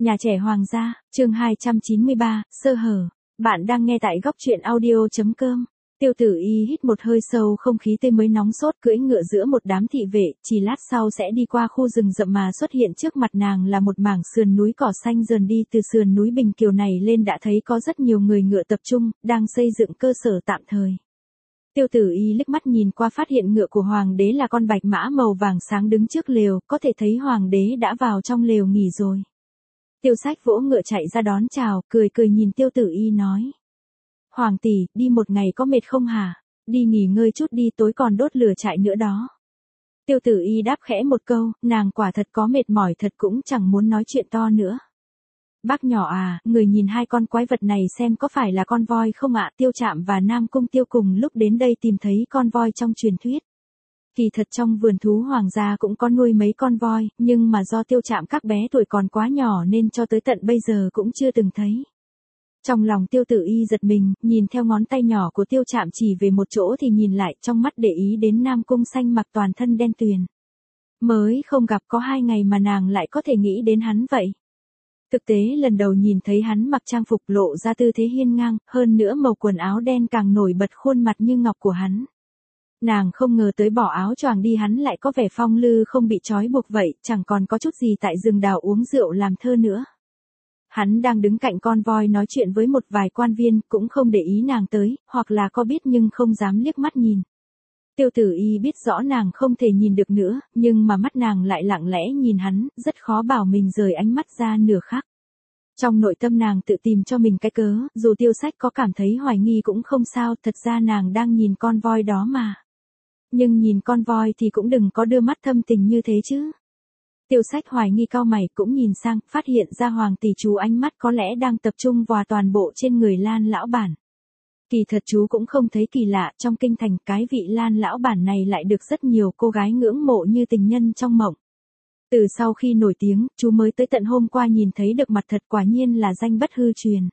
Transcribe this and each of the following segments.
Nhà trẻ Hoàng gia, chương 293, sơ hở. Bạn đang nghe tại góc truyện audio.com. Tiêu Tử Y hít một hơi sâu không khí tươi mới nóng sốt cưỡi ngựa giữa một đám thị vệ, chỉ lát sau sẽ đi qua khu rừng rậm mà xuất hiện trước mặt nàng là một mảng sườn núi cỏ xanh dần đi từ sườn núi Bình Kiều này lên đã thấy có rất nhiều người ngựa tập trung, đang xây dựng cơ sở tạm thời. Tiêu Tử Y liếc mắt nhìn qua phát hiện ngựa của Hoàng đế là con bạch mã màu vàng sáng đứng trước lều, có thể thấy Hoàng đế đã vào trong lều nghỉ rồi. Tiêu Sách vỗ ngựa chạy ra đón chào, cười cười nhìn Tiêu Tử Y nói. Hoàng tỷ, đi một ngày có mệt không hả? Đi nghỉ ngơi chút đi, tối còn đốt lửa trại nữa đó. Tiêu Tử Y đáp khẽ một câu, nàng quả thật có mệt mỏi thật cũng chẳng muốn nói chuyện to nữa. Bác nhỏ à, người nhìn hai con quái vật này xem có phải là con voi không ạ? Tiêu Trạm và Nam Cung Tiêu cùng lúc đến đây tìm thấy con voi trong truyền thuyết. Kỳ thật trong vườn thú Hoàng gia cũng có nuôi mấy con voi, nhưng mà do Tiêu Trạm các bé tuổi còn quá nhỏ nên cho tới tận bây giờ cũng chưa từng thấy. Trong lòng Tiêu Tử Y giật mình, nhìn theo ngón tay nhỏ của Tiêu Trạm chỉ về một chỗ thì nhìn lại trong mắt để ý đến Nam Cung Xanh mặc toàn thân đen tuyền. Mới không gặp có 2 ngày mà nàng lại có thể nghĩ đến hắn vậy. Thực tế lần đầu nhìn thấy hắn mặc trang phục lộ ra tư thế hiên ngang, hơn nữa màu quần áo đen càng nổi bật khuôn mặt như ngọc của hắn. Nàng không ngờ tới bỏ áo choàng đi hắn lại có vẻ phong lư không bị trói buộc vậy, chẳng còn có chút gì tại rừng đào uống rượu làm thơ nữa. Hắn đang đứng cạnh con voi nói chuyện với một vài quan viên, cũng không để ý nàng tới, hoặc là có biết nhưng không dám liếc mắt nhìn. Tiêu Tử Y biết rõ nàng không thể nhìn được nữa, nhưng mà mắt nàng lại lặng lẽ nhìn hắn, rất khó bảo mình rời ánh mắt ra nửa khắc. Trong nội tâm nàng tự tìm cho mình cái cớ, dù Tiêu Sách có cảm thấy hoài nghi cũng không sao, thật ra nàng đang nhìn con voi đó mà. Nhưng nhìn con voi thì cũng đừng có đưa mắt thâm tình như thế chứ. Tiêu Sách hoài nghi cau mày cũng nhìn sang, phát hiện ra Hoàng tỷ chú ánh mắt có lẽ đang tập trung vào toàn bộ trên người Lan lão bản. Kỳ thật chú cũng không thấy kỳ lạ, trong kinh thành cái vị Lan lão bản này lại được rất nhiều cô gái ngưỡng mộ như tình nhân trong mộng. Từ sau khi nổi tiếng, chú mới tới tận hôm qua nhìn thấy được mặt thật, quả nhiên là danh bất hư truyền.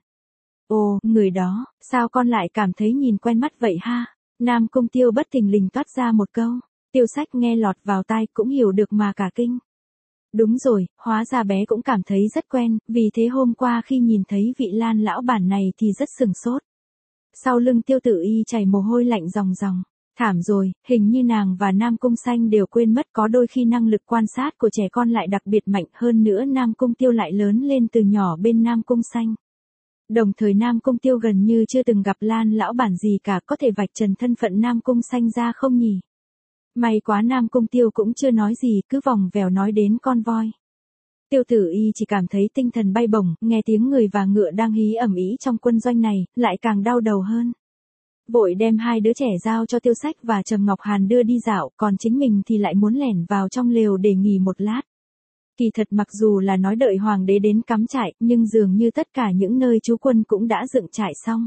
Ồ, người đó, sao con lại cảm thấy nhìn quen mắt vậy ha? Nam Cung Tiêu bất thình lình toát ra một câu. Tiêu Sách nghe lọt vào tai cũng hiểu được mà cả kinh. Đúng rồi, hóa ra bé cũng cảm thấy rất quen, vì thế hôm qua khi nhìn thấy vị Lan lão bản này thì rất sừng sốt. Sau lưng Tiêu Tử Y chảy mồ hôi lạnh ròng ròng. Thảm rồi, hình như nàng và Nam Cung Xanh đều quên mất có đôi khi năng lực quan sát của trẻ con lại đặc biệt mạnh, hơn nữa Nam Cung Tiêu lại lớn lên từ nhỏ bên Nam Cung Xanh. Đồng thời Nam Cung Tiêu gần như chưa từng gặp Lan lão bản gì cả, có thể vạch trần thân phận Nam Cung Xanh ra không nhỉ? May quá Nam Cung Tiêu cũng chưa nói gì, cứ vòng vèo nói đến con voi. Tiêu Tử Y chỉ cảm thấy tinh thần bay bổng, nghe tiếng người và ngựa đang hí ầm ĩ trong quân doanh này, lại càng đau đầu hơn. Vội đem hai đứa trẻ giao cho Tiêu Sách và Trầm Ngọc Hàn đưa đi dạo, còn chính mình thì lại muốn lẻn vào trong lều để nghỉ một lát. Kỳ thật mặc dù là nói đợi Hoàng đế đến cắm trại, nhưng dường như tất cả những nơi trú quân cũng đã dựng trại xong.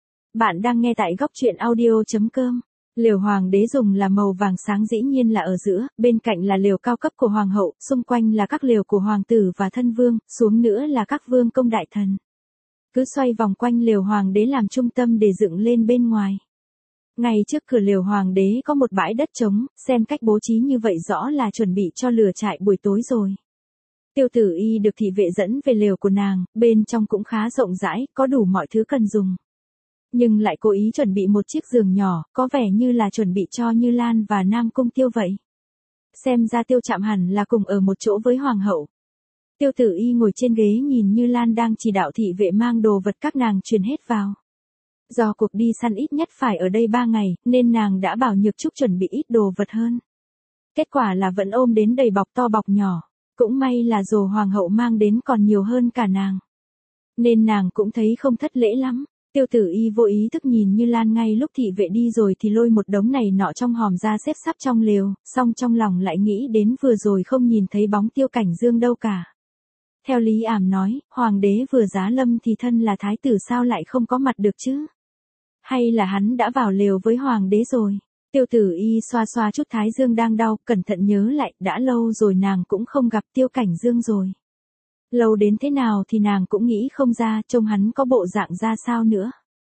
Bạn đang nghe tại góc truyện audio.com. Lều Hoàng đế dùng là màu vàng sáng dĩ nhiên là ở giữa, bên cạnh là lều cao cấp của Hoàng hậu, xung quanh là các lều của Hoàng tử và thân vương, xuống nữa là các vương công đại thần. Cứ xoay vòng quanh lều Hoàng đế làm trung tâm để dựng lên bên ngoài. Ngay trước cửa lều Hoàng đế có một bãi đất trống, xem cách bố trí như vậy rõ là chuẩn bị cho lửa trại buổi tối rồi. Tiêu Tử Y được thị vệ dẫn về lều của nàng, bên trong cũng khá rộng rãi, có đủ mọi thứ cần dùng. Nhưng lại cố ý chuẩn bị một chiếc giường nhỏ, có vẻ như là chuẩn bị cho Như Lan và Nam Cung Tiêu vậy. Xem ra Tiêu Trạm hẳn là cùng ở một chỗ với Hoàng hậu. Tiêu Tử Y ngồi trên ghế nhìn Như Lan đang chỉ đạo thị vệ mang đồ vật các nàng truyền hết vào. Do cuộc đi săn ít nhất phải ở đây 3 ngày, nên nàng đã bảo Nhược Trúc chuẩn bị ít đồ vật hơn. Kết quả là vẫn ôm đến đầy bọc to bọc nhỏ. Cũng may là dù Hoàng hậu mang đến còn nhiều hơn cả nàng. Nên nàng cũng thấy không thất lễ lắm. Tiêu Tử Y vô ý thức nhìn Như Lan ngay lúc thị vệ đi rồi thì lôi một đống này nọ trong hòm ra xếp sắp trong lều, song trong lòng lại nghĩ đến vừa rồi không nhìn thấy bóng Tiêu Cảnh Dương đâu cả. Theo Lý Ảm nói, Hoàng đế vừa giá lâm thì thân là thái tử sao lại không có mặt được chứ? Hay là hắn đã vào lều với Hoàng đế rồi? Tiêu Tử Y xoa xoa chút thái dương đang đau, cẩn thận nhớ lại, đã lâu rồi nàng cũng không gặp Tiêu Cảnh Dương rồi. Lâu đến thế nào thì nàng cũng nghĩ không ra, trông hắn có bộ dạng ra sao nữa.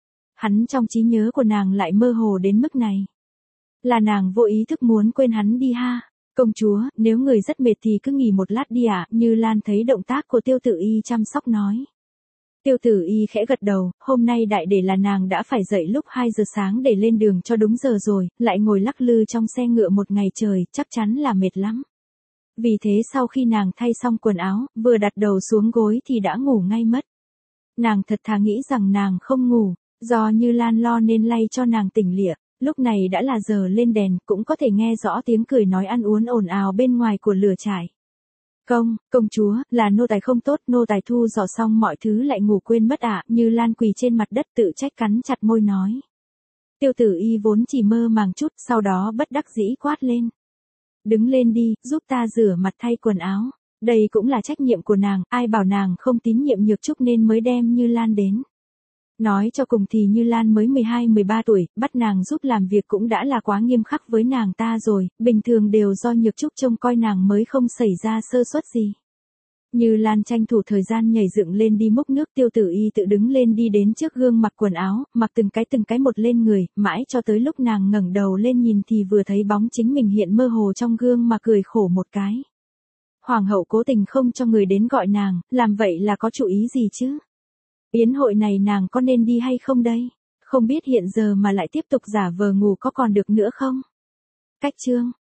Hắn trong trí nhớ của nàng lại mơ hồ đến mức này. Là nàng vô ý thức muốn quên hắn đi ha. Công chúa, nếu người rất mệt thì cứ nghỉ một lát đi ạ, Như Lan thấy động tác của Tiêu Tử Y chăm sóc nói. Tiêu Tử Y khẽ gật đầu, hôm nay đại để là nàng đã phải dậy lúc 2 giờ sáng để lên đường cho đúng giờ rồi, lại ngồi lắc lư trong xe ngựa một ngày trời, chắc chắn là mệt lắm. Vì thế sau khi nàng thay xong quần áo, vừa đặt đầu xuống gối thì đã ngủ ngay mất. Nàng thật thà nghĩ rằng nàng không ngủ, do Như Lan lo nên lay cho nàng tỉnh lịa. Lúc này đã là giờ lên đèn, cũng có thể nghe rõ tiếng cười nói ăn uốn ồn ào bên ngoài của lửa trại. Công chúa, là nô tài không tốt, nô tài thu dọn xong mọi thứ lại ngủ quên mất ạ, Như Lan quỳ trên mặt đất tự trách cắn chặt môi nói. Tiêu Tử Y vốn chỉ mơ màng chút, sau đó bất đắc dĩ quát lên. Đứng lên đi, giúp ta rửa mặt thay quần áo. Đây cũng là trách nhiệm của nàng, ai bảo nàng không tín nhiệm Nhược Trúc nên mới đem Như Lan đến. Nói cho cùng thì Như Lan mới 12-13 tuổi, bắt nàng giúp làm việc cũng đã là quá nghiêm khắc với nàng ta rồi, bình thường đều do Nhược Trúc trông coi nàng mới không xảy ra sơ suất gì. Như Lan tranh thủ thời gian nhảy dựng lên đi múc nước, Tiêu Tử Y tự đứng lên đi đến trước gương mặc quần áo, mặc từng cái một lên người, mãi cho tới lúc nàng ngẩng đầu lên nhìn thì vừa thấy bóng chính mình hiện mơ hồ trong gương mà cười khổ một cái. Hoàng hậu cố tình không cho người đến gọi nàng, làm vậy là có chủ ý gì chứ? Yến hội này nàng có nên đi hay không đây? Không biết hiện giờ mà lại tiếp tục giả vờ ngủ có còn được nữa không? Cách chương